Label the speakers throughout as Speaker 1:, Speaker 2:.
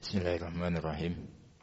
Speaker 1: Bismillahirrahmanirrahim.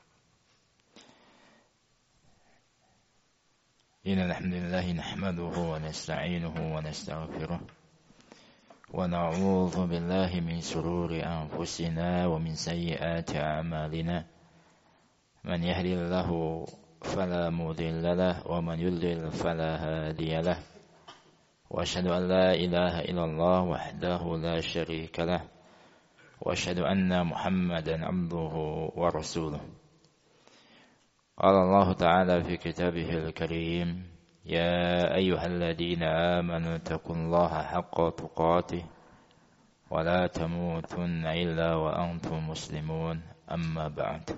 Speaker 1: Innal hamdalillah nahmaduhu wa nasta'inuhu wa nastaghfiruh wa na'udzu billahi min shururi anfusina wa min sayyiati a'malina. Man yahdihillahu fala mudilla lahu wa man yudlil fala hadiya lahu. Wa asyhadu an la ilaha illallah wahdahu la syarika lahu. Wa asyhadu anna Muhammadan 'abduhu wa rasuluh. Qala Allah Ta'ala fi kitabihil karim, ya ayyuhalladzina amanu taqullaha haqqa tuqatih wa la tamutunna illa wa antum muslimun, amma ba'd.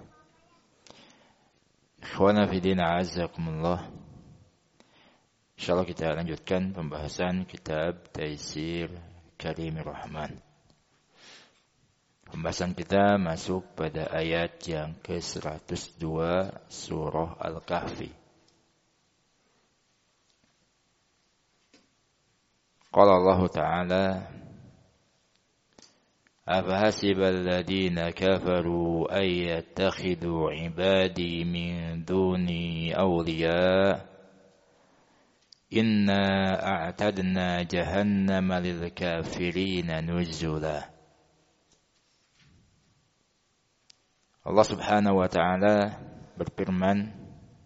Speaker 1: Ikhwana fi din, a'azzakumullah. Insyaallah kita lanjutkan pembahasan kitab Taisir Karimir Rahman. Pembahasan kita masuk pada ayat yang ke-102 surah Al-Kahfi. Qala Allah Ta'ala, afahasibal ladina kafaru ay yattakhidhu ibadi min duni awliya inna a'tadna jahannama lil kafirina nuzula. Allah Subhanahu wa Ta'ala berfirman,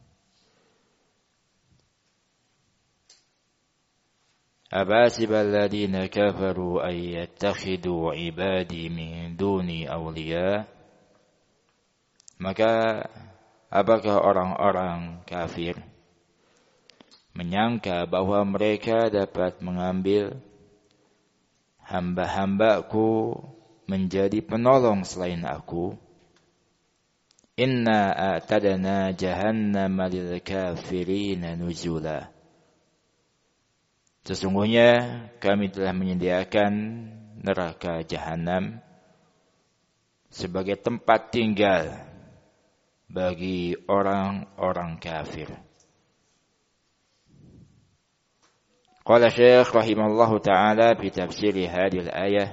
Speaker 1: abasibal ladina kafaru ay yattakhidhu ibadi min duni awliya. Maka apakah orang-orang kafir menyangka bahwa mereka dapat mengambil hamba-hambaku menjadi penolong selain aku? Inna a'tadna jahannama lil kafirina nuzula. Sesungguhnya kami telah menyediakan neraka jahanam sebagai tempat tinggal bagi orang-orang kafir. Qala Syekh rahimallahu ta'ala fi tafsir hadhihi al-ayah,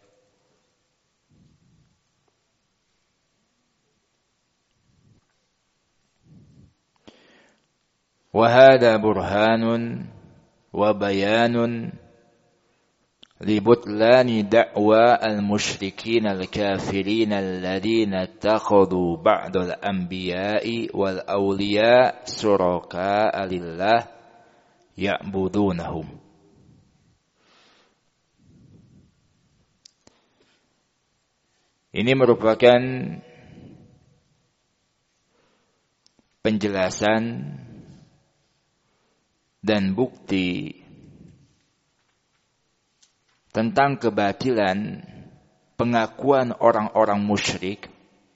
Speaker 1: وهذا برهان وبيان لبطلان دعوى المشركين الكافرين الذين اتخذوا بعض الأنبياء والأولياء شركاء لله يعبدونهم. Ini merupakan penjelasan dan bukti tentang kebatilan pengakuan orang-orang musyrik,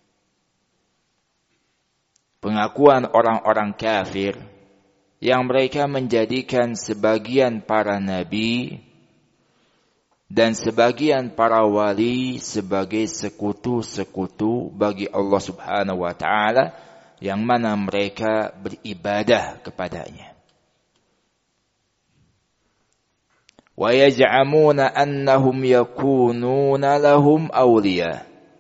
Speaker 1: pengakuan orang-orang kafir yang mereka menjadikan sebagian para nabi dan sebagian para wali sebagai sekutu-sekutu bagi Allah Subhanahu wa Ta'ala yang mana mereka beribadah kepadanya. Wa yaj'amuna annahum yakununa lahum awliya.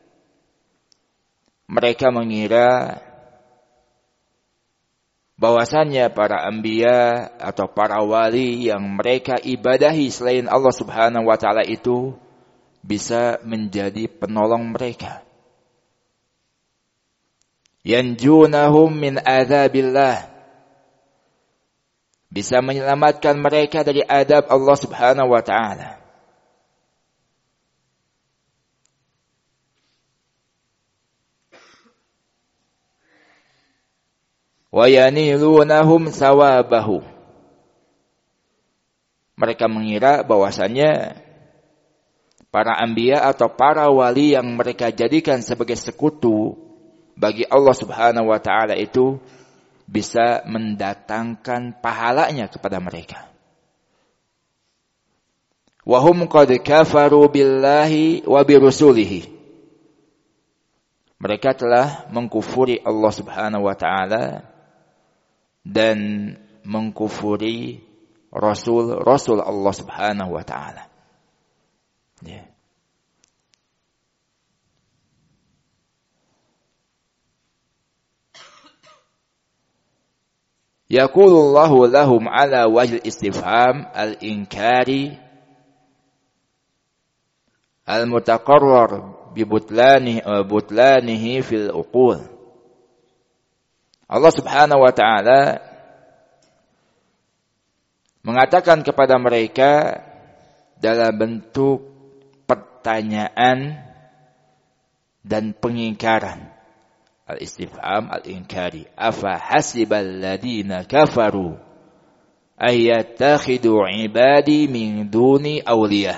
Speaker 1: Mereka mengira bahwasannya para anbiya atau para wali yang mereka ibadahi selain Allah Subhanahu wa Ta'ala itu bisa menjadi penolong mereka. Yanjunahum min adzabillah, bisa menyelamatkan mereka dari adab Allah Subhanahu wa Ta'ala. Wa yanilunahum sawabahu. Mereka mengira bahwasannya para anbiya atau para wali yang mereka jadikan sebagai sekutu bagi Allah Subhanahu wa Ta'ala itu bisa mendatangkan pahalanya kepada mereka. Wa hum qad kafaru billahi wa birusulihi. Mereka telah mengkufuri Allah Subhanahu wa Ta'ala dan mengkufuri Rasul Allah Subhanahu wa Ta'ala. Ya. yaqulullahu lahum ala wajh istifham al-inkari al-mutaqarrar bi butlanihi fil uqul. Allah Subhanahu wa taala mengatakan kepada mereka dalam bentuk pertanyaan dan pengingkaran. Al-istifham al-inkari. Afa hasibal ladina kafaru ayatakhidu ibadi min duni awliya.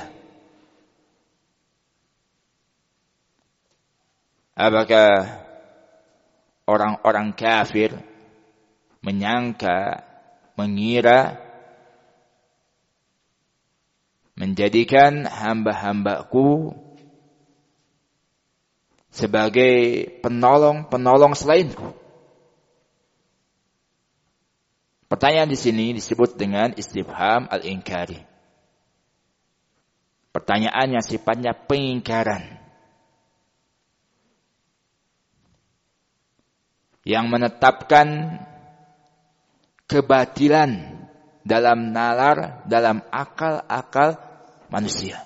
Speaker 1: Apakah orang-orang kafir menyangka, mengira menjadikan hamba-hambaku sebagai penolong-penolong selainku? Pertanyaan di sini disebut dengan istifham al-inkari. Pertanyaan yang sifatnya pengingkaran, yang menetapkan kebatilan dalam nalar, dalam akal-akal manusia.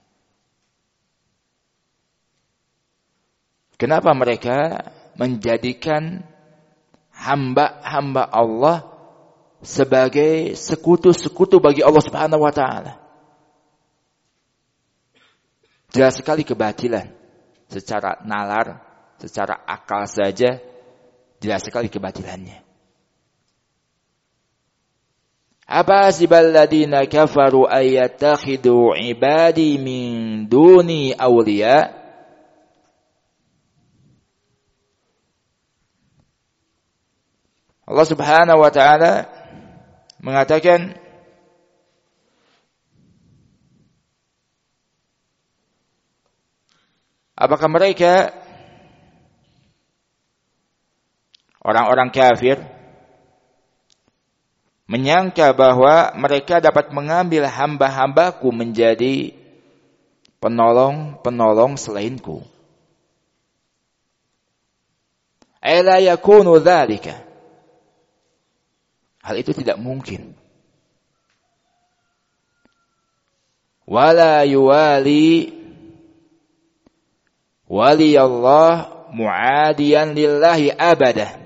Speaker 1: Kenapa mereka menjadikan hamba-hamba Allah sebagai sekutu-sekutu bagi Allah Subhanahu wa taala? Jelas sekali kebatilan. Secara nalar, secara akal saja jelas sekali kebatilannya. Abasibal ladina kafaru ayatakhidu ibadi min duni awliya. Allah Subhanahu wa taala mengatakan apakah mereka orang-orang kafir menyangka bahwa mereka dapat mengambil hamba-hambaku menjadi penolong-penolong selainku? Ala yakunu dzalika. Hal itu tidak mungkin. Wala yuwali wali Allah muadiyan lillahi abada.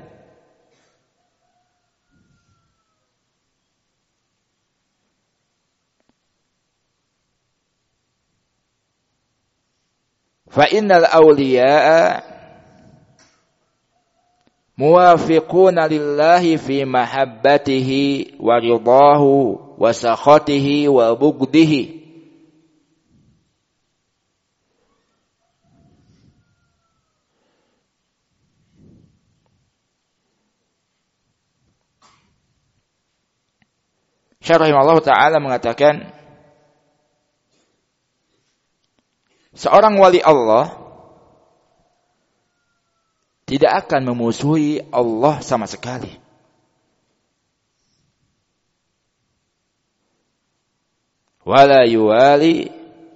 Speaker 1: Fa innal awliya'a muwafiquna lillahi fi mahabbatihi wa ridahu wa sakhatihi wa bugdihi. Syarahimahullah ta'ala mengatakan seorang wali Allah tidak akan memusuhi Allah sama sekali. Wala yuwali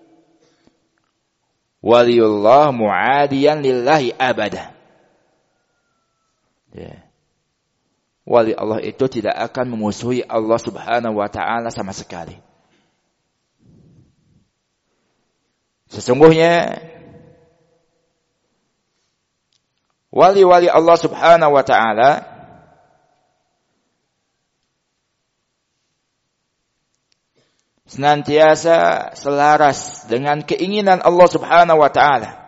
Speaker 1: waliullah muadiyan lillahi abada. Ya. Wali Allah itu tidak akan memusuhi Allah Subhanahu wa taala sama sekali. Sesungguhnya wali-wali Allah Subhanahu wa ta'ala senantiasa selaras dengan keinginan Allah Subhanahu wa ta'ala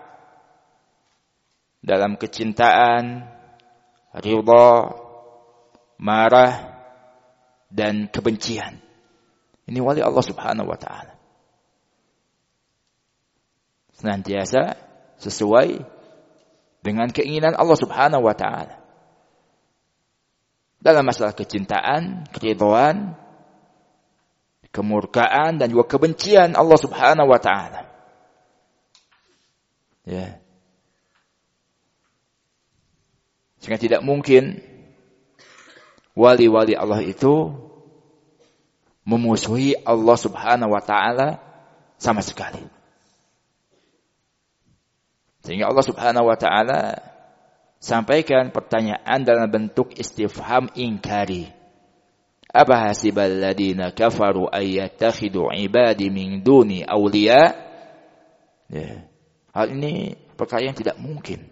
Speaker 1: dalam kecintaan, ridha, marah, dan kebencian. Ini wali Allah Subhanahu wa ta'ala. Senantiasa sesuai dengan keinginan Allah Subhanahu wa ta'ala. Dalam masalah kecintaan, keridhaan, kemurkaan, dan juga kebencian Allah Subhanahu wa ta'ala. Ya. Sehingga tidak mungkin wali-wali Allah itu memusuhi Allah Subhanahu wa ta'ala sama sekali. Sehingga Allah Subhanahu wa ta'ala sampaikan pertanyaan dalam bentuk istifham inkari. Apa hasibal ladina kafaru ayyatakhidu ibadi min duni awliya? Ya. Hal ini perkara yang tidak mungkin.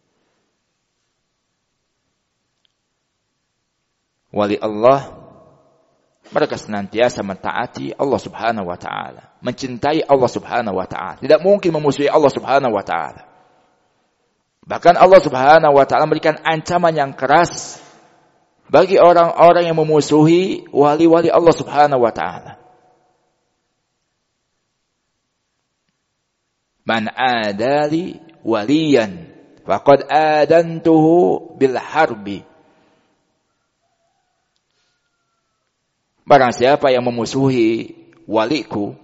Speaker 1: Wali Allah, mereka senantiasa mentaati Allah Subhanahu wa taala, mencintai Allah Subhanahu wa taala. Tidak mungkin memusuhi Allah Subhanahu wa taala. Bahkan Allah Subhanahu wa taala memberikan ancaman yang keras bagi orang-orang yang memusuhi wali-wali Allah Subhanahu wa taala. Man adali waliyan faqad adantuhu bil harbi. Barang siapa yang memusuhi waliku,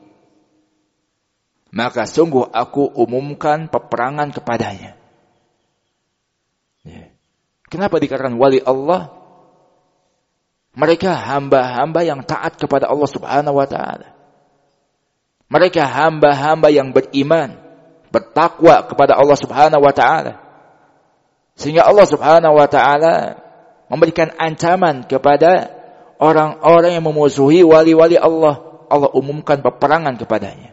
Speaker 1: maka sungguh aku umumkan peperangan kepadanya. Kenapa dikatakan wali Allah? Mereka hamba-hamba yang taat kepada Allah Subhanahu wa taala. Mereka hamba-hamba yang beriman, bertakwa kepada Allah Subhanahu wa taala. Sehingga Allah Subhanahu wa taala memberikan ancaman kepada orang-orang yang memusuhi wali-wali Allah. Allah umumkan peperangan kepadanya.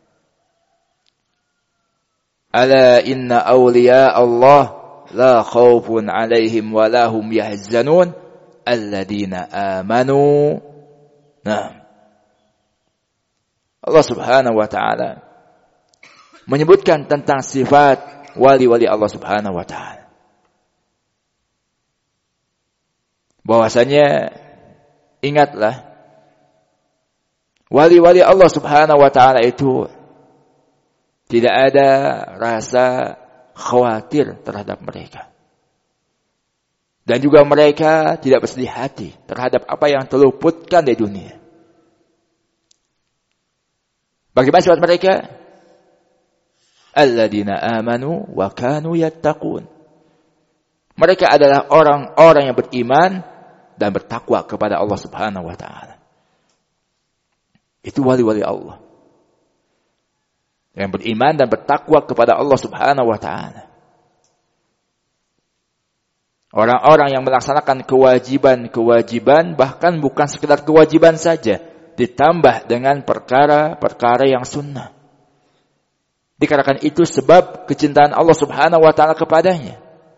Speaker 1: Ala inna awliya Allah la khawfun alaihim wa lahum yahzanun alladina amanu. Nah, Allah Subhanahu wa taala menyebutkan tentang sifat wali-wali Allah Subhanahu wa taala. Bahwasanya ingatlah, wali-wali Allah Subhanahu wa taala itu tidak ada rasa khawatir terhadap mereka. Dan juga mereka tidak bersedih hati terhadap apa yang terluputkan di dunia. Bagaimana sifat mereka? Alladzina amanu wa kanu yattaqun. Mereka adalah orang-orang yang beriman dan bertakwa kepada Allah Subhanahu wa taala. Itu wali-wali Allah. Yang beriman dan bertakwa kepada Allah Subhanahu wa taala. Orang-orang yang melaksanakan kewajiban-kewajiban, bahkan bukan sekedar kewajiban saja, ditambah dengan perkara-perkara yang sunnah. Dikarenakan itu sebab kecintaan Allah Subhanahu wa taala kepadanya.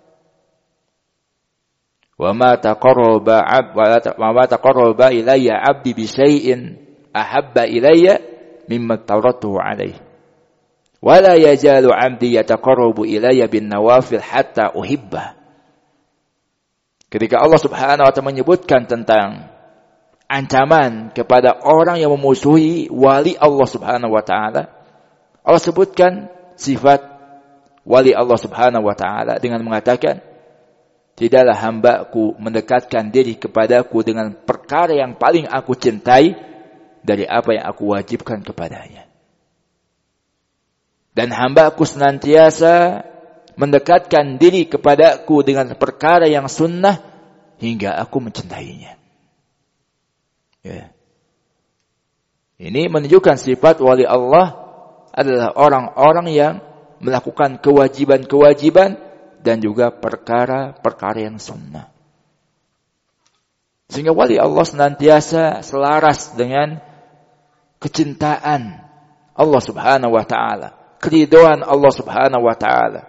Speaker 1: Wa ma taqarraba ilayya 'abdi bi syai'in ahabba ilayya mimma taradtuhu 'alaihi. Wa la yazalu 'abdi yataqarrabu ilayya bin nawafil hatta uhibba. Ketika Allah Subhanahu wa taala menyebutkan tentang ancaman kepada orang yang memusuhi wali Allah Subhanahu wa taala, Allah sebutkan sifat wali Allah Subhanahu wa taala dengan mengatakan, tidaklah hambaku mendekatkan diri kepadaku dengan perkara yang paling aku cintai dari apa yang aku wajibkan kepadanya. Dan hambaku senantiasa mendekatkan diri kepadaku dengan perkara yang sunnah hingga aku mencintainya. Ya. Ini menunjukkan sifat wali Allah adalah orang-orang yang melakukan kewajiban-kewajiban dan juga perkara-perkara yang sunnah. Sehingga wali Allah senantiasa selaras dengan kecintaan Allah Subhanahu wa taala, keridhaan Allah Subhanahu wa taala.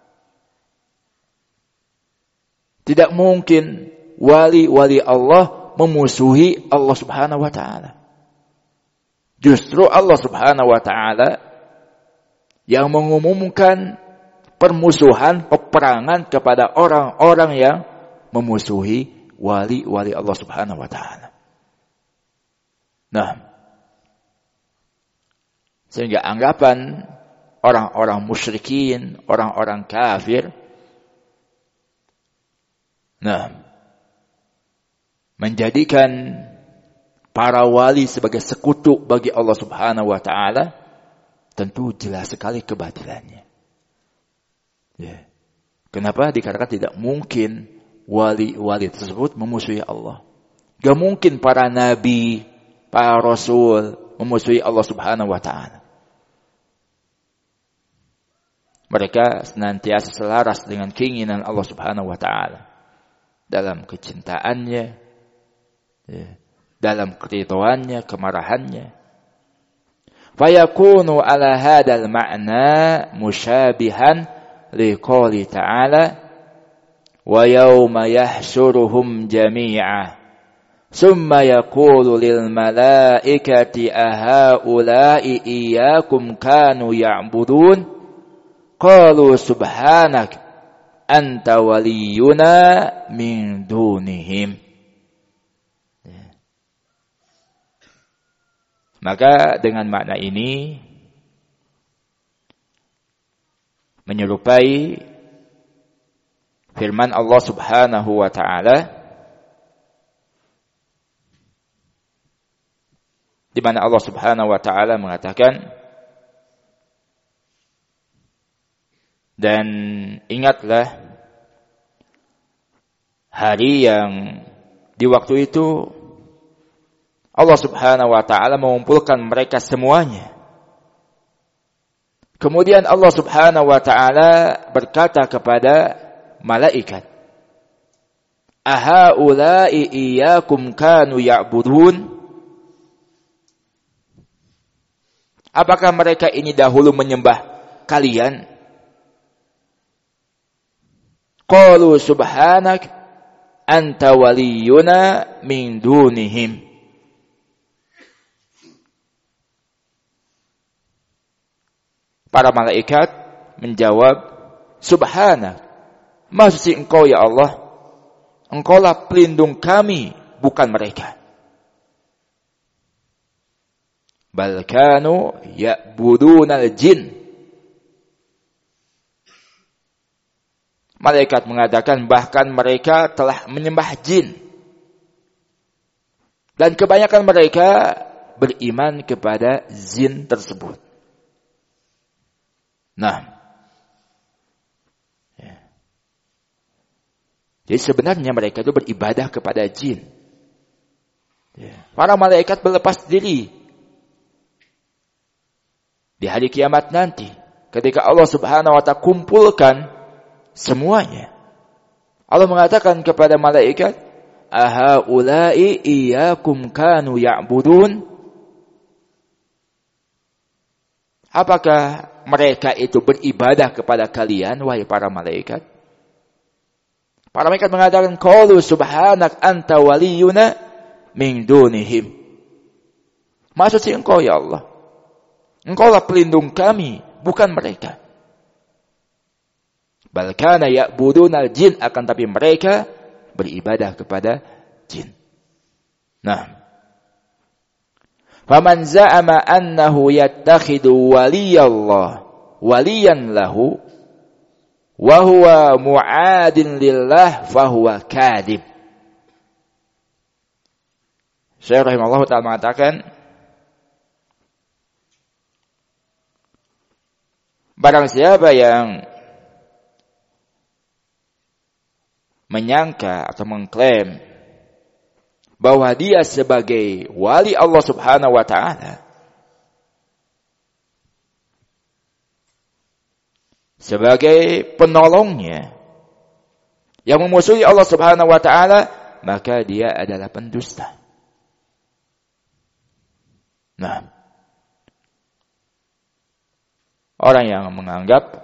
Speaker 1: Tidak mungkin wali-wali Allah memusuhi Allah Subhanahu wa taala. Justru Allah Subhanahu wa taala yang mengumumkan permusuhan, peperangan kepada orang-orang yang memusuhi wali-wali Allah Subhanahu wa taala. Nah, sehingga anggapan orang-orang musyrikin, orang-orang kafir, menjadikan para wali sebagai sekutu bagi Allah Subhanahu wa taala, tentu jelas sekali kebatilannya. Ya. Kenapa? Dikarenakan tidak mungkin wali-wali tersebut memusuhi Allah. Gak mungkin para nabi, para rasul memusuhi Allah Subhanahu wa taala. Mereka senantiasa selaras dengan keinginan Allah Subhanahu wa taala dalam kecintaannya, ya, dalam keridhaannya, kemarahannya. Fayakunu ala hadal ma'na musyabihan liqouli ta'ala wa yawma yahsyuruhum jami'a summa yaqulu lil malaikati ahaula'i iyyakum kanu ya'budun qalu subhanak anta waliyuna min dunihim. Maka dengan makna ini menyerupai firman Allah Subhanahu wa taala di mana Allah Subhanahu wa taala mengatakan, dan ingatlah hari yang di waktu itu Allah Subhanahu wa taala mengumpulkan mereka semuanya. Kemudian Allah Subhanahu wa taala berkata kepada malaikat, "Ahaula'i iyyakum kanu ya'budun?" Apakah mereka ini dahulu menyembah kalian? Qalu subhanak anta waliyuna min dunihim. Para malaikat menjawab, subhanak, maha suci engkau ya Allah, engkaulah pelindung kami, bukan mereka. Bal kanu ya'budunal jin. Malaikat mengatakan bahkan mereka telah menyembah jin. Dan kebanyakan mereka beriman kepada jin tersebut. Nah, jadi sebenarnya mereka itu beribadah kepada jin. Para malaikat berlepas diri di hari kiamat nanti, ketika Allah Subhanahu wa taala kumpulkan semuanya. Allah mengatakan kepada malaikat, "Ahaula'i iyyakum kanu ya'budun?" Apakah mereka itu beribadah kepada kalian, wahai para malaikat? Para malaikat mengatakan, qalu subhanak anta waliyuna min dunihim. Maksud si engkau ya Allah, engkaulah pelindung kami, bukan mereka. Bal kana ya'budunal jin, akan tapi mereka beribadah kepada jin. Nah, faman za'ama annahu yattakhidu waliyallah waliyan lahu wa huwa mu'adin lillah fahuwa kadhib. Syekh rahimahullah ta'ala mengatakan, barang siapa yang menyangka atau mengklaim bahwa dia sebagai wali Allah Subhanahu wa taala, sebagai penolongnya yang memusuhi Allah Subhanahu wa taala, maka dia adalah pendusta. Nah, orang yang menganggap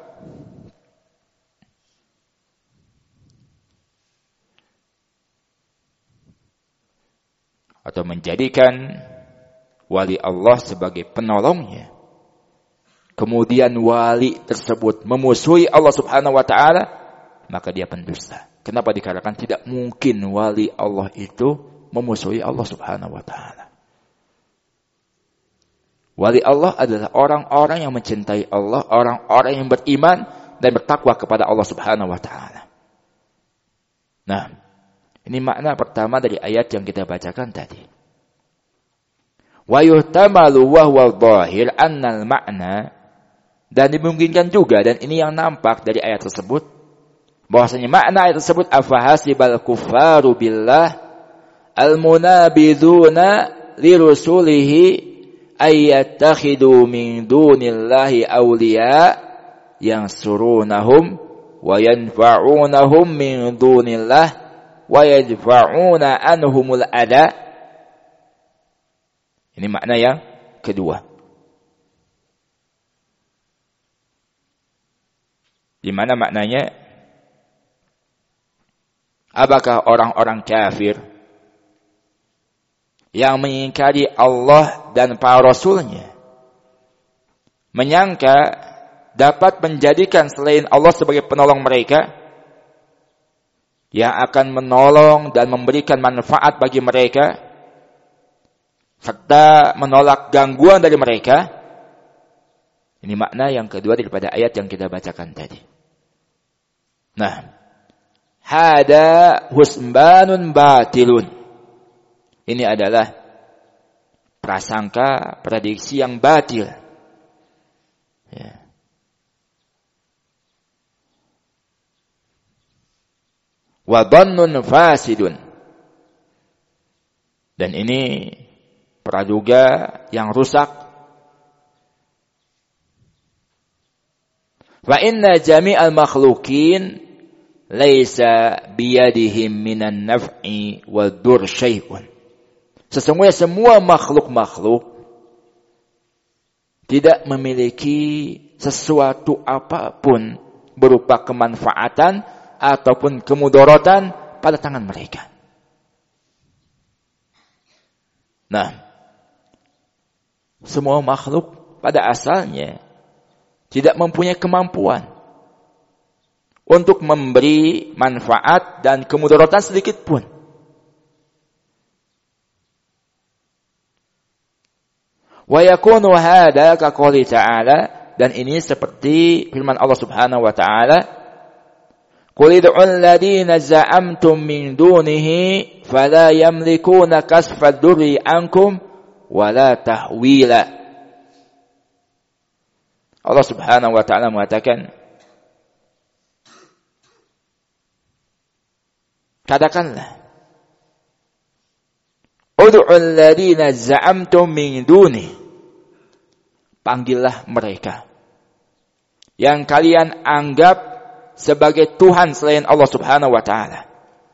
Speaker 1: atau menjadikan wali Allah sebagai penolongnya, kemudian wali tersebut memusuhi Allah Subhanahu wa taala, maka dia pendusta. Kenapa? Dikarenakan tidak mungkin wali Allah itu memusuhi Allah Subhanahu wa taala. Wali Allah adalah orang-orang yang mencintai Allah, orang-orang yang beriman dan bertakwa kepada Allah Subhanahu wa taala. Nah, ini makna pertama dari ayat yang kita bacakan tadi. Wa yuhtamalu wa huwa dhahir annal ma'na, dan dimungkinkan juga, dan ini yang nampak dari ayat tersebut, bahwasanya makna ayat tersebut, afahasibal kuffaru billah almunabiduna lirusulihi ayyatakhidu min dunillahi awliya yansurunahum wa yanfa'unahum min dunillah wa yadfa'una anhumul adha. Ini makna yang kedua. Di mana maknanya? Apakah orang-orang kafir yang mengingkari Allah dan para Rasulnya, menyangka dapat menjadikan selain Allah sebagai penolong mereka, yang akan menolong dan memberikan manfaat bagi mereka, serta menolak gangguan dari mereka? Ini makna yang kedua daripada ayat yang kita bacakan tadi. Nah, hada husbanun batilun. Ini adalah prasangka, prediksi yang batil. Ya. Wa dhannun fasidun. Dan ini praduga yang rusak. Fa inna jami'al makhluqin laisa biyadihim minan naf'i wad-dur syai'un. Sesungguhnya semua makhluk-makhluk tidak memiliki sesuatu apapun berupa kemanfaatan ataupun kemudaratan pada tangan mereka. Nah, semua makhluk pada asalnya tidak mempunyai kemampuan untuk memberi manfaat dan kemudaratan sedikit pun. Wa yakunu hadza ka qouli ta'ala, dan ini seperti firman Allah Subhanahu wa taala, qul ud'ul ladina za'amtum min dunihi fala yamlikuna kasfa durri ankum wala tahwila. Allah Subhanahu wa taala mengatakan, katakanlah, ud'ul ladina za'amtum min duni, panggillah mereka yang kalian anggap sebagai Tuhan selain Allah Subhanahu wa taala.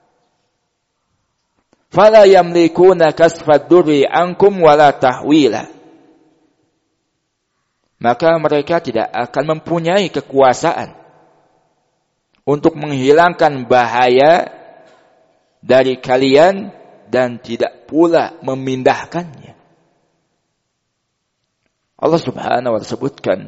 Speaker 1: Fala yamlikuna kasfad durri ankum wala tahwila. Maka mereka tidak akan mempunyai kekuasaan untuk menghilangkan bahaya dari kalian dan tidak pula memindahkannya. Allah Subhanahu wa ta'ala sebutkan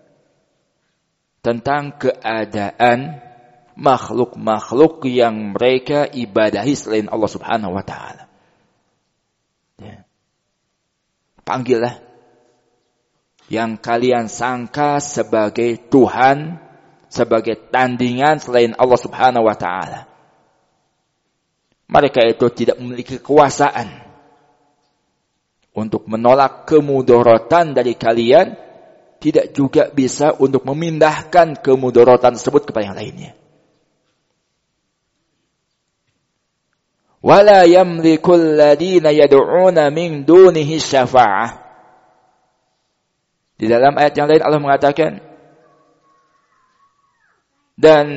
Speaker 1: tentang keadaan makhluk-makhluk yang mereka ibadahi selain Allah Subhanahu wa ta'ala. Ya. Panggillah yang kalian sangka sebagai Tuhan, sebagai tandingan selain Allah Subhanahu wa ta'ala. Mereka itu tidak memiliki kekuasaan untuk menolak kemudaratan dari kalian, tidak juga bisa untuk memindahkan kemudaratan tersebut kepada yang lainnya. Wala yamlikul ladina yad'una min dunihi syafa'ah. Di dalam ayat yang lain Allah mengatakan, dan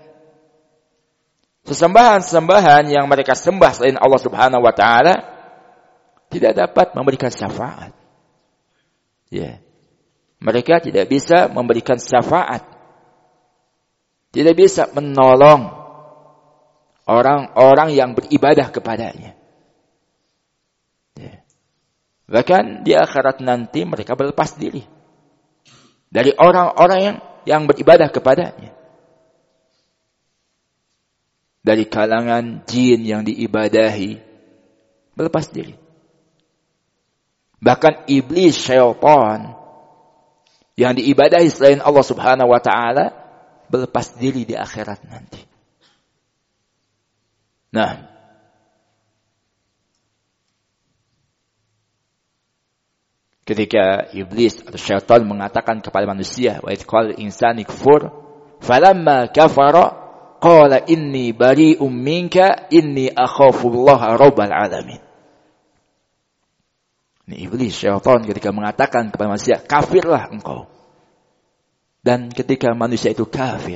Speaker 1: sesembahan-sesembahan yang mereka sembah selain Allah Subhanahu wa taala tidak dapat memberikan syafaat. Ya. Mereka tidak bisa memberikan syafaat. Tidak bisa menolong orang-orang yang beribadah kepadanya. Ya. Bahkan di akhirat nanti mereka berlepas diri dari orang-orang yang beribadah kepadanya. Dari kalangan jin yang diibadahi, berlepas diri. Bahkan iblis, syaitan yang diibadahi selain Allah Subhanahu wa ta'ala, berlepas diri di akhirat nanti. Nah, ketika iblis atau syaitan mengatakan kepada manusia, wa idh qala al-insanu kfur falamma kafara qala inni bari'um minka inni akhafullaha rabbal alamin. Ini iblis, syaitan ketika mengatakan kepada manusia, kafirlah engkau. Dan ketika manusia itu kafir,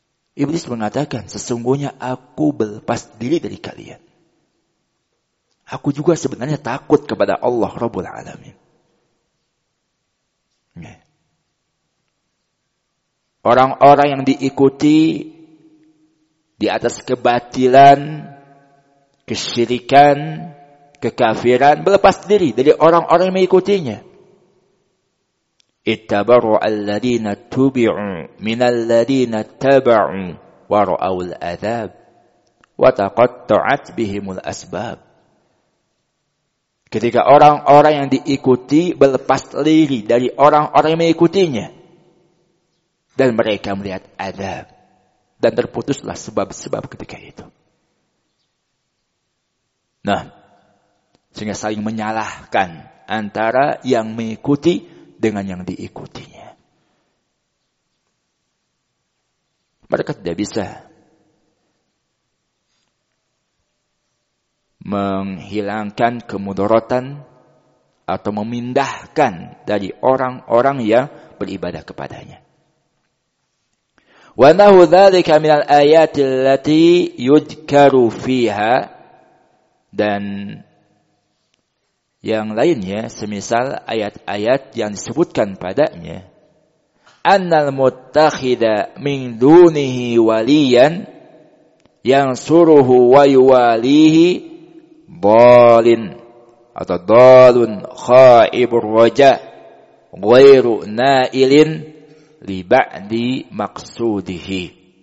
Speaker 1: iblis mengatakan, sesungguhnya aku berlepas diri dari kalian. Aku juga sebenarnya takut kepada Allah Rabbul Alamin. Orang-orang yang diikuti di atas kebatilan, kesyirikan, kekafiran, berlepas diri dari orang-orang yang mengikutinya. Ittabaru alladhina tubi'u minal ladhina taba'u wa ra'awul adhab wa taqatta'at bihimul asbab. Ketika orang-orang yang diikuti berlepas diri dari orang-orang yang mengikutinya dan mereka melihat adab dan terputuslah sebab-sebab ketika itu. Nah, sehingga saling menyalahkan antara yang mengikuti dengan yang diikutinya. Mereka tidak bisa menghilangkan kemudaratan atau memindahkan dari orang-orang yang beribadah kepadanya. Wa nahu dzalika minal ayati allati yudhkaru fiha, dan yang lainnya semisal ayat-ayat yang disebutkan padanya, annal muttakhida min dunihi waliyan yansuruhu wa yuwalihi dalin atau dalun khaibur raja ghairu nailin li ba'di maqsudihi.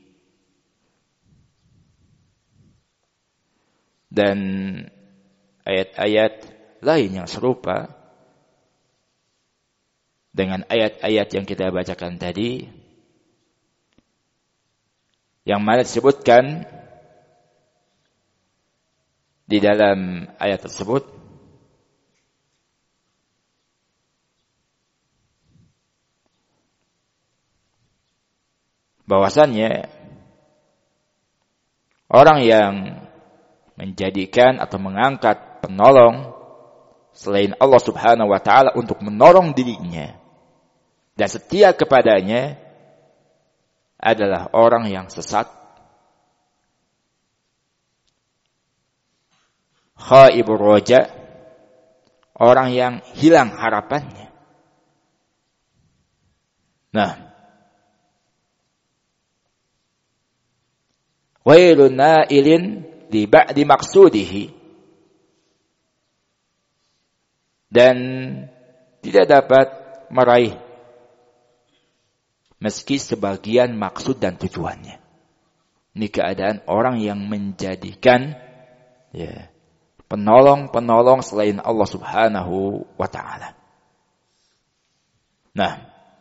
Speaker 1: Dan ayat-ayat lain yang serupa dengan ayat-ayat yang kita bacakan tadi, yang mana disebutkan di dalam ayat tersebut bahwasannya orang yang menjadikan atau mengangkat penolong selain Allah Subhanahu wa taala untuk menolong dirinya dan setia kepadanya adalah orang yang sesat, khaibur raja, orang yang hilang harapannya. Nah, wailun nailin li ba'di maqsudihi, dan tidak dapat meraih meski sebagian maksud dan tujuannya. Ini keadaan orang yang menjadikan penolong-penolong selain Allah Subhanahu wa taala. Nah,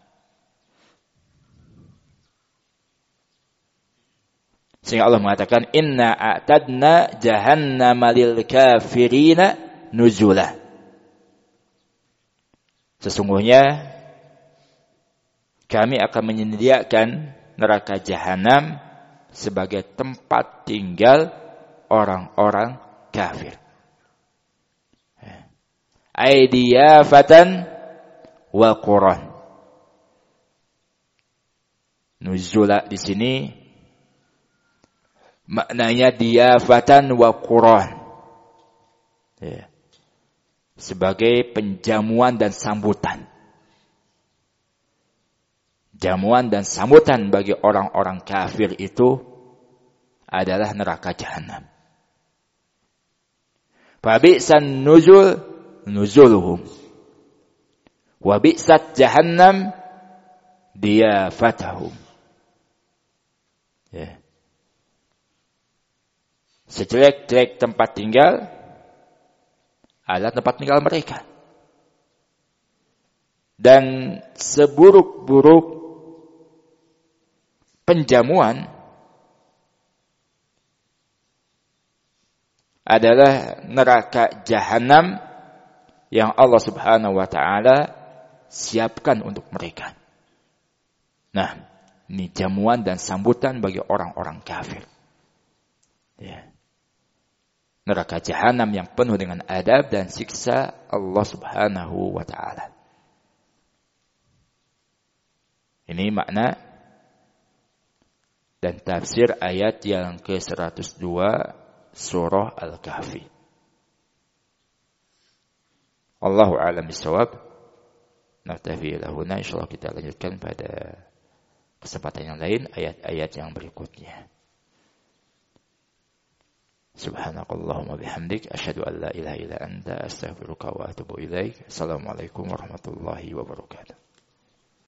Speaker 1: sehingga Allah mengatakan inna a'tadna jahannama lil kafirina nuzula. Sesungguhnya kami akan menyediakan neraka jahanam sebagai tempat tinggal orang-orang kafir. Aidiyafatan wa quran. Nuzula di sini maknanya diyafatan wa quran. Sebagai penjamuan dan sambutan. Jamuan dan sambutan bagi orang-orang kafir itu adalah neraka jahanam. Fa bi'san nuzul nuzuluhum wa bi'sat jahannam diyafatahum. Sejelek-jelek tempat tinggal adalah tempat tinggal mereka. Dan seburuk-buruk penjamuan adalah neraka jahanam yang Allah Subhanahu wa taala siapkan untuk mereka. Nah, ini jamuan dan sambutan bagi orang-orang kafir. Neraka jahanam yang penuh dengan adab dan siksa Allah Subhanahu wa taala. Ini makna dan tafsir ayat yang ke-102 surah Al-Kahfi. Allahu a'lam bishawab. Naktafi lahuna, insyaallah kita lanjutkan pada kesempatan yang lain ayat-ayat yang berikutnya. Subhanakallahumma bihamdik asyhadu an la ilaha illa anta astaghfiruka wa atubu ilaik. Assalamualaikum warahmatullahi wabarakatuh.